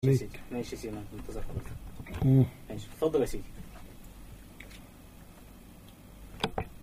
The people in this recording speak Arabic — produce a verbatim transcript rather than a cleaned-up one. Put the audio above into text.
ليك. سيدي ماشي يا سيدي، منتظر حضرتك. مم. ماشي اتفضل يا سيدي.